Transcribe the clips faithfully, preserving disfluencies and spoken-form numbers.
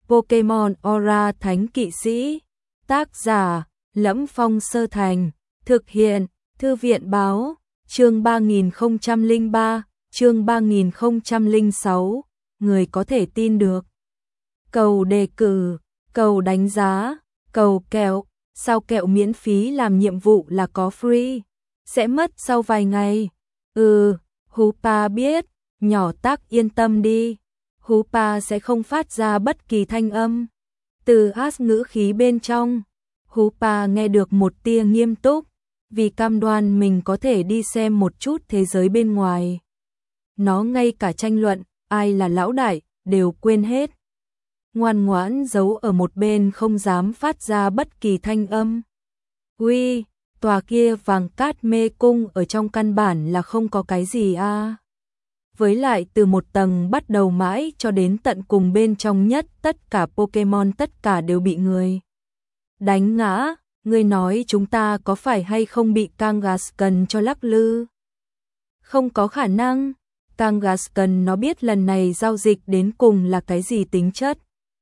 Pokemon Aura Thánh Kỵ Sĩ. Tác giả Lẫm Phong Sơ Thành. Thực hiện Thư viện Báo. Chương ba nghìn không trăm lẻ ba, chương ba nghìn không trăm lẻ sáu. Người có thể tin được. Cầu đề cử, cầu đánh giá, cầu kẹo. Sao kẹo miễn phí làm nhiệm vụ là có free? Sẽ mất sau vài ngày. Ừ, Hoopa biết. Nhỏ Tác yên tâm đi. Hoopa sẽ không phát ra bất kỳ thanh âm. Từ Ash ngữ khí bên trong, Hoopa nghe được một tia nghiêm túc, vì cam đoan mình có thể đi xem một chút thế giới bên ngoài. Nó ngay cả tranh luận ai là lão đại đều quên hết. Ngoan ngoãn giấu ở một bên không dám phát ra bất kỳ thanh âm. Uy, tòa kia vàng cát mê cung ở trong căn bản là không có cái gì a. À. Với lại từ một tầng bắt đầu mãi cho đến tận cùng bên trong nhất, tất cả Pokemon tất cả đều bị người đánh ngã. Ngươi nói chúng ta có phải hay không bị Kangaskhan cho lắc lư? Không có khả năng. Kangaskhan nó biết lần này giao dịch đến cùng là cái gì tính chất.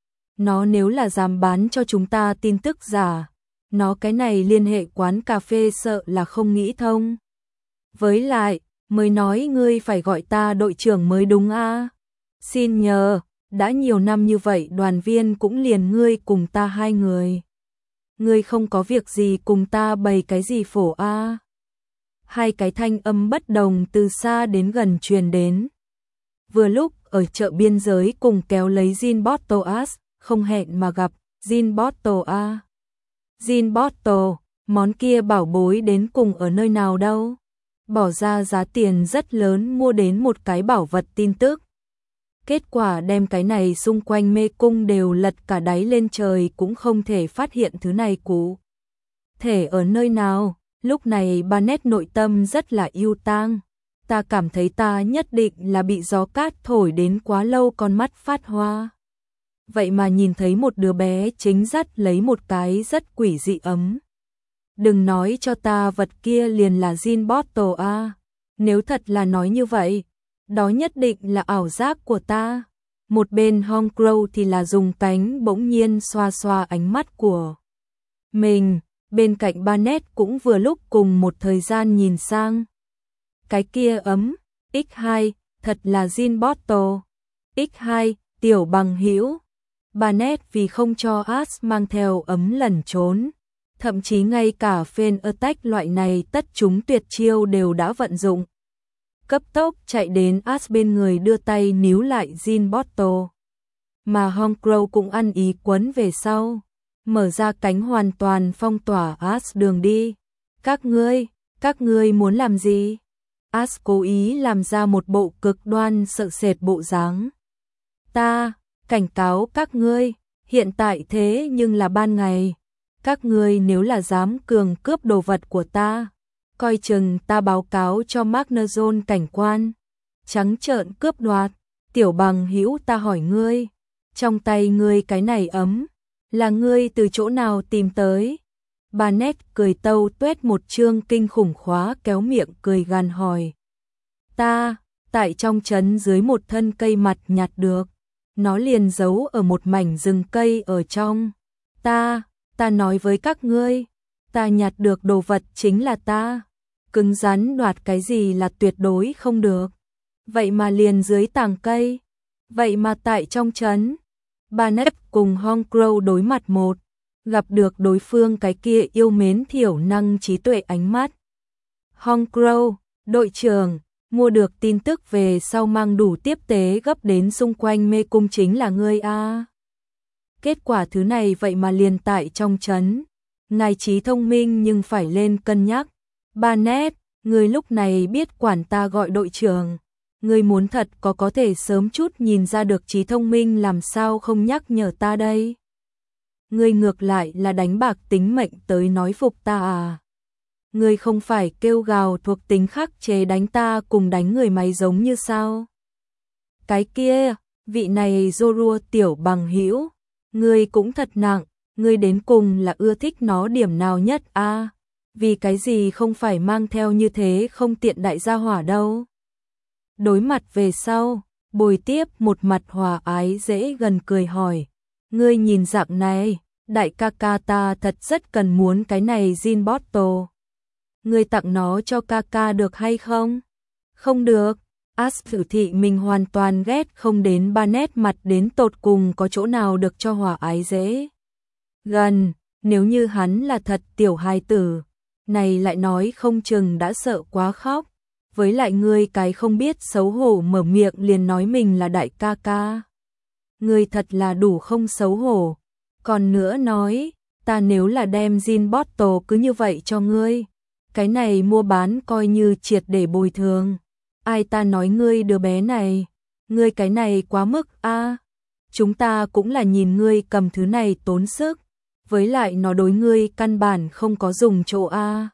Nó nếu là dám bán cho chúng ta tin tức giả, nó cái này liên hệ quán cà phê sợ là không nghĩ thông. Với lại, mới nói ngươi phải gọi ta đội trưởng mới đúng a. À? Xin nhờ, đã nhiều năm như vậy đoàn viên cũng liền ngươi cùng ta hai người. Ngươi không có việc gì cùng ta bày cái gì phổ a. À? Hai cái thanh âm bất đồng từ xa đến gần truyền đến. Vừa lúc ở chợ biên giới cùng kéo lấy Jin Bottle Ash, không hẹn mà gặp Jin Bottle a. À? Jin Bottle, món kia bảo bối đến cùng ở nơi nào đâu? Bỏ ra giá tiền rất lớn mua đến một cái bảo vật tin tức. Kết quả đem cái này xung quanh mê cung đều lật cả đáy lên trời cũng không thể phát hiện thứ này cụ thể ở nơi nào. Lúc này Barnet nội tâm rất là yêu tang. Ta cảm thấy ta nhất định là bị gió cát thổi đến quá lâu con mắt phát hoa. Vậy mà nhìn thấy một đứa bé chính dắt lấy một cái rất quỷ dị ấm. Đừng nói cho ta vật kia liền là Jin Bottle a. À. Nếu thật là nói như vậy, đó nhất định là ảo giác của ta. Một bên Hong Crow thì là dùng cánh bỗng nhiên xoa xoa ánh mắt của mình. Bên cạnh Barnet cũng vừa lúc cùng một thời gian nhìn sang. Cái kia ấm, ích hai, thật là Jin Bottle. ích hai, tiểu bằng hữu. Barnet vì không cho Ash mang theo ấm lẩn trốn. Thậm chí ngay cả Fan Attack loại này tất chúng tuyệt chiêu đều đã vận dụng. Cấp tốc chạy đến Ash bên người đưa tay níu lại Jin Bottle. Mà Hong Crow cũng ăn ý quấn về sau. Mở ra cánh hoàn toàn phong tỏa Ash đường đi. Các ngươi, các ngươi muốn làm gì? Ash cố ý làm ra một bộ cực đoan sợ sệt bộ dáng. Ta, cảnh cáo các ngươi, hiện tại thế nhưng là ban ngày. Các ngươi nếu là dám cường cướp đồ vật của ta, coi chừng ta báo cáo cho Magnezone cảnh quan. Trắng trợn cướp đoạt, tiểu bằng hữu ta hỏi ngươi, trong tay ngươi cái này ấm, là ngươi từ chỗ nào tìm tới? Barnet cười tâu tuét một chương kinh khủng khóa kéo miệng cười gằn hỏi. Ta, tại trong trấn dưới một thân cây mặt nhặt được, nó liền giấu ở một mảnh rừng cây ở trong. Ta, ta nói với các ngươi, ta nhặt được đồ vật chính là ta. Cứng rắn đoạt cái gì là tuyệt đối không được. Vậy mà liền dưới tàng cây, vậy mà tại trong trấn. Barnet cùng Hong Crow đối mặt một, gặp được đối phương cái kia yêu mến thiểu năng trí tuệ ánh mắt. Hong Crow, đội trưởng, mua được tin tức về sau mang đủ tiếp tế gấp đến xung quanh mê cung chính là ngươi a. À. Kết quả thứ này vậy mà liền tại trong trấn. Ngài trí thông minh nhưng phải lên cân nhắc. Barnet, ngươi lúc này biết quản ta gọi đội trưởng. Ngươi muốn thật có có thể sớm chút nhìn ra được trí thông minh làm sao không nhắc nhở ta đây. Ngươi ngược lại là đánh bạc tính mệnh tới nói phục ta à. Ngươi không phải kêu gào thuộc tính khắc chế đánh ta cùng đánh người máy giống như sao. Cái kia, vị này Zorua tiểu bằng hữu, ngươi cũng thật nặng, ngươi đến cùng là ưa thích nó điểm nào nhất a? À? Vì cái gì không phải mang theo như thế không tiện đại gia hỏa đâu. Đối mặt về sau, Bồi Tiếp một mặt hòa ái dễ gần cười hỏi, Ngươi nhìn dạng này, đại ca ca ta thật rất cần muốn cái này Gin Bottle. Ngươi tặng nó cho ca ca được hay không? Không được. Ash thử thị mình hoàn toàn ghét không đến Barnett mặt đến tột cùng có chỗ nào được cho hòa ái dễ. Gần, nếu như hắn là thật tiểu hài tử, này lại nói không chừng đã sợ quá khóc. Với lại ngươi cái không biết xấu hổ mở miệng liền nói mình là đại ca ca. Ngươi thật là đủ không xấu hổ. Còn nữa nói, ta nếu là đem Gin Bottle cứ như vậy cho ngươi, cái này mua bán coi như triệt để bồi thường. Ai ta nói ngươi đứa bé này, ngươi cái này quá mức a. À, chúng ta cũng là nhìn ngươi cầm thứ này tốn sức, với lại nó đối ngươi căn bản không có dùng chỗ a. À.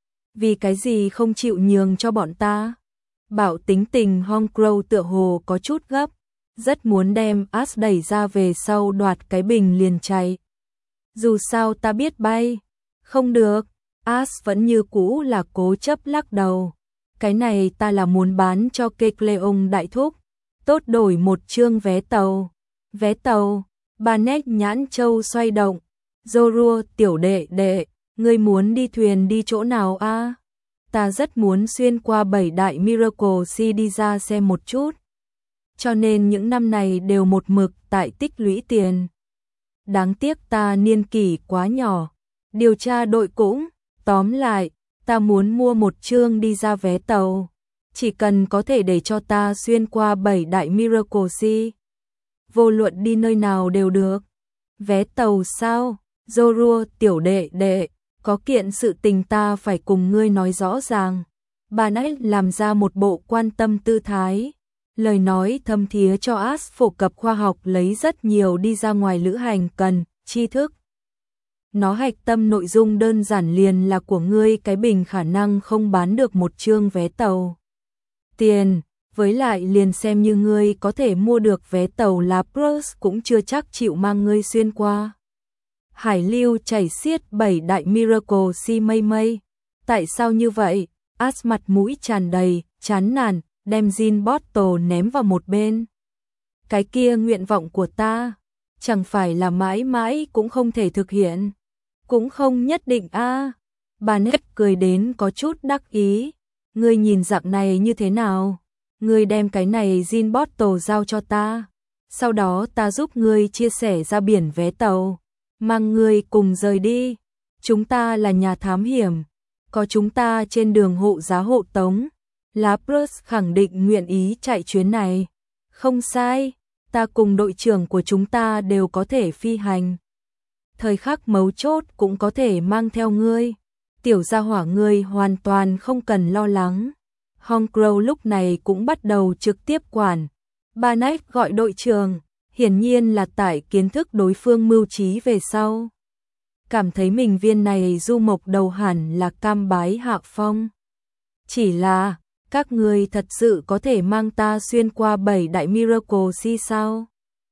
Vì cái gì không chịu nhường cho bọn ta? Bảo tính tình Hong Crow tựa hồ có chút gấp, rất muốn đem Ash đẩy ra về sau đoạt cái bình liền chạy. Dù sao ta biết bay, không được. Ash vẫn như cũ là cố chấp lắc đầu. Cái này ta là muốn bán cho Kecleon đại thúc, tốt đổi một chương vé tàu. Vé tàu, Barnett nhãn châu xoay động. Zorua tiểu đệ đệ, ngươi muốn đi thuyền đi chỗ nào a? À? Ta rất muốn xuyên qua bảy đại Miracle Sea đi ra xem một chút. Cho nên những năm này đều một mực tại tích lũy tiền. Đáng tiếc ta niên kỷ quá nhỏ. Điều tra đội cũng, tóm lại, ta muốn mua một chương đi ra vé tàu. Chỉ cần có thể để cho ta xuyên qua bảy đại Miracle Sea. Vô luận đi nơi nào đều được. Vé tàu sao? Zorua tiểu đệ đệ, có kiện sự tình ta phải cùng ngươi nói rõ ràng. Barnett làm ra một bộ quan tâm tư thái. Lời nói thâm thía cho Ash phổ cập khoa học lấy rất nhiều đi ra ngoài lữ hành cần, tri thức. Nó hạch tâm nội dung đơn giản liền là của ngươi cái bình khả năng không bán được một chương vé tàu. Tiền, với lại liền xem như ngươi có thể mua được vé tàu Lapros cũng chưa chắc chịu mang ngươi xuyên qua. Hải lưu chảy xiết bảy đại Miracle Sea mây mây. Tại sao như vậy? Ash mặt mũi tràn đầy, chán nản, đem Gin Bottle ném vào một bên. Cái kia nguyện vọng của ta, chẳng phải là mãi mãi cũng không thể thực hiện. Cũng không nhất định a. À. Barnett cười đến có chút đắc ý. Ngươi nhìn dạng này như thế nào? Ngươi đem cái này Gin Bottle giao cho ta. Sau đó ta giúp ngươi chia sẻ ra biển vé tàu. Mang ngươi cùng rời đi. Chúng ta là nhà thám hiểm. Có chúng ta trên đường hộ giá hộ tống. Lapros khẳng định nguyện ý chạy chuyến này. Không sai, ta cùng đội trưởng của chúng ta đều có thể phi hành. Thời khắc mấu chốt cũng có thể mang theo ngươi. Tiểu gia hỏa ngươi hoàn toàn không cần lo lắng. Hong Crow lúc này cũng bắt đầu trực tiếp quản. Barnett gọi đội trưởng, hiển nhiên là tải kiến thức đối phương mưu trí về sau. Cảm thấy mình viên này du mộc đầu hẳn là cam bái hạ phong. Chỉ là, các ngươi thật sự có thể mang ta xuyên qua bảy đại Miracle Sea sao?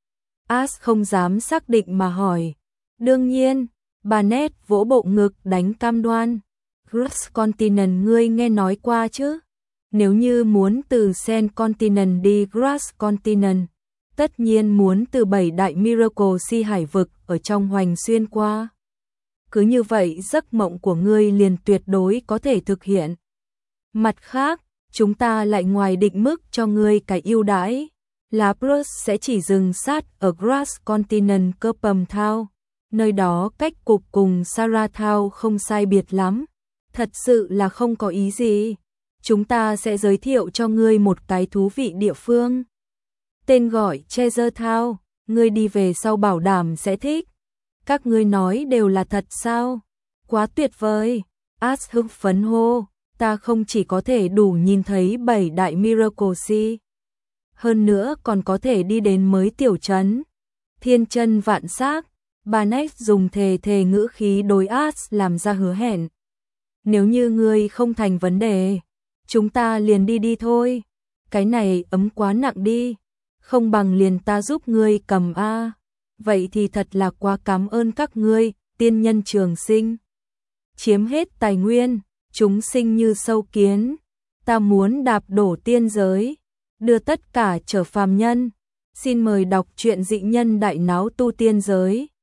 Ash không dám xác định mà hỏi. Đương nhiên, Barnett vỗ bộ ngực đánh cam đoan. Grass Continent ngươi nghe nói qua chứ? Nếu như muốn từ Sen Continent đi Grass Continent, tất nhiên muốn từ bảy đại Miracle Sea hải vực ở trong hoành xuyên qua. Cứ như vậy giấc mộng của ngươi liền tuyệt đối có thể thực hiện. Mặt khác, chúng ta lại ngoài định mức cho ngươi cái ưu đãi. Lapros sẽ chỉ dừng sát ở Grass Continent Copam Town. Nơi đó cách cục cùng Sarah Town không sai biệt lắm. Thật sự là không có ý gì. Chúng ta sẽ giới thiệu cho ngươi một cái thú vị địa phương. Tên gọi Treasure Town, ngươi đi về sau bảo đảm sẽ thích. Các ngươi nói đều là thật sao? Quá tuyệt vời. Ash hưng phấn hô. Ta không chỉ có thể đủ nhìn thấy bảy đại Miracle Sea, hơn nữa còn có thể đi đến mới tiểu trấn. Thiên chân vạn xác, Barnett dùng thề thề ngữ khí đối Ash làm ra hứa hẹn. Nếu như ngươi không thành vấn đề, chúng ta liền đi đi thôi. Cái này ấm quá nặng đi, không bằng liền ta giúp ngươi cầm a. Vậy thì thật là quá cảm ơn các ngươi, tiên nhân trường sinh. Chiếm hết tài nguyên. Chúng sinh như sâu kiến, ta muốn đạp đổ tiên giới, đưa tất cả trở phàm nhân, Xin mời đọc truyện Dị Nhân Đại Náo Tu Tiên Giới.